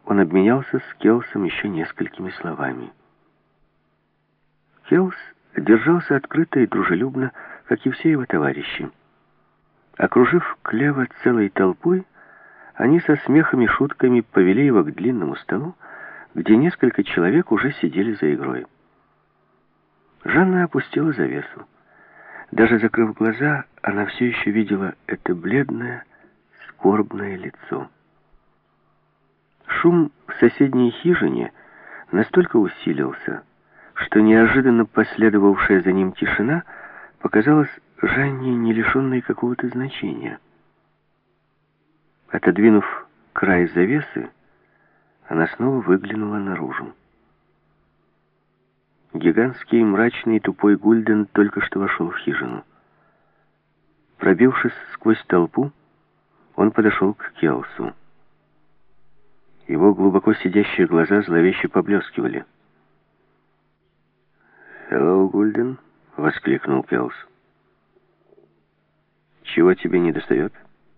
он обменялся с Келсом еще несколькими словами. Келс держался открыто и дружелюбно, как и все его товарищи. Окружив Клева целой толпой, они со смехом и шутками повели его к длинному столу, где несколько человек уже сидели за игрой. Жанна опустила завесу. Даже закрыв глаза, она все еще видела это бледное, скорбное лицо. Шум в соседней хижине настолько усилился, что неожиданно последовавшая за ним тишина показалась Жанне не лишенной какого-то значения. Отодвинув край завесы, она снова выглянула наружу. Гигантский, мрачный и тупой Гульден только что вошел в хижину. Пробившись сквозь толпу, он подошел к Келсу. Его глубоко сидящие глаза зловеще поблескивали. «Hello, Гульден!» — воскликнул Келс. «Чего тебе недостает?»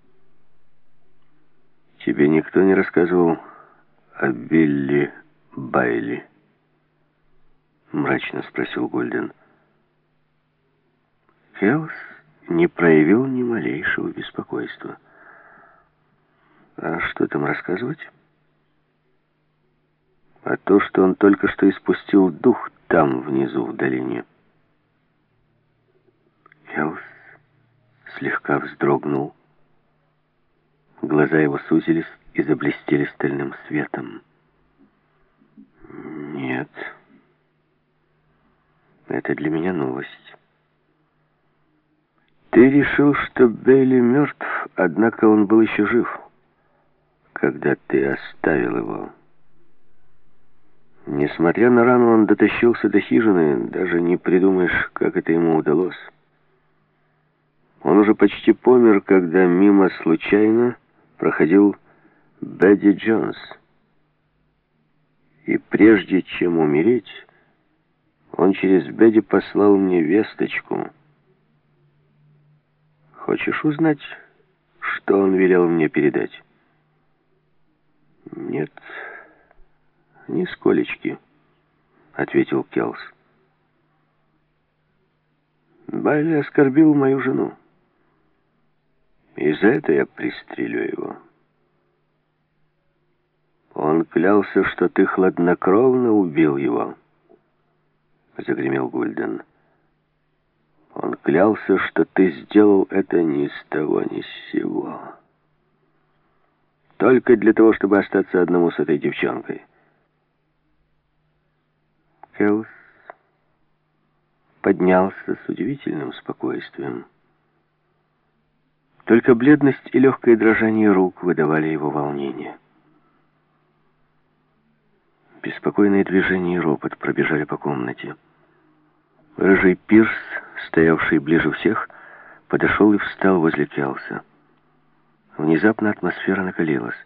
«Тебе никто не рассказывал о Билли Байли?» — мрачно спросил Гульден. Келс не проявил ни малейшего беспокойства. «А что там рассказывать?» «А то, что он только что испустил дух там, внизу, в долине». Келс слегка вздрогнул. Глаза его сузились и заблестели стальным светом. «Нет, это для меня новость. Ты решил, что Бейли мертв, однако он был еще жив, когда ты оставил его. Несмотря на рану, он дотащился до хижины, даже не придумаешь, как это ему удалось. Он уже почти помер, когда мимо случайно проходил Бэдди Джонс. И прежде чем умереть, он через Бэдди послал мне весточку. Хочешь узнать, что он велел мне передать?» «Нет, нисколечки», — ответил Келс. «Байли оскорбил мою жену, и за это я пристрелю его. Он клялся, что ты хладнокровно убил его», — загремел Гульден. «Он клялся, что ты сделал это ни с того ни с сего. Только для того, чтобы остаться одному с этой девчонкой». Келс поднялся с удивительным спокойствием. Только бледность и легкое дрожание рук выдавали его волнение. Беспокойные движения и ропот пробежали по комнате. Рыжий Пирс, стоявший ближе всех, подошел и встал возле Келса. Внезапно атмосфера накалилась.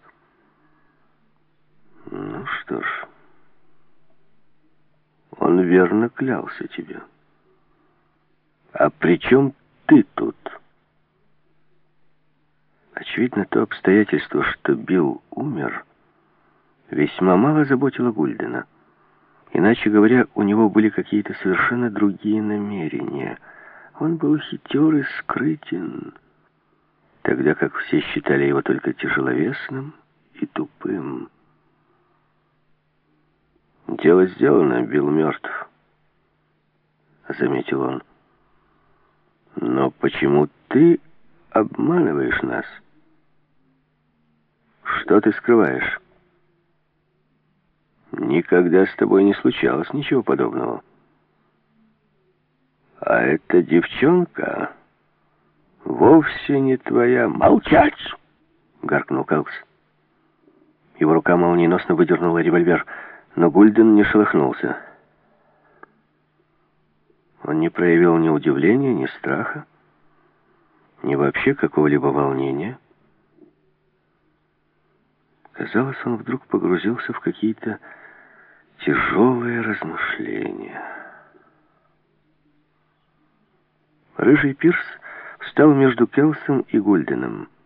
«Ну что ж, он верно клялся тебе. А при чем ты тут?» Очевидно, то обстоятельство, что Билл умер, весьма мало заботило Гульдена. Иначе говоря, у него были какие-то совершенно другие намерения. Он был хитер и скрытен, тогда как все считали его только тяжеловесным и тупым. «Дело сделано, Билл мертв», — заметил он. «Но почему ты обманываешь нас? Что ты скрываешь? Никогда с тобой не случалось ничего подобного. А эта девчонка вовсе не твоя». «Молчать!» — гаркнул Келс. Его рука молниеносно выдернула револьвер, но Гульден не шелохнулся. Он не проявил ни удивления, ни страха, ни вообще какого-либо волнения. Казалось, он вдруг погрузился в какие-то тяжелые размышления. Рыжий Пирс встал между Келсом и Гульденом.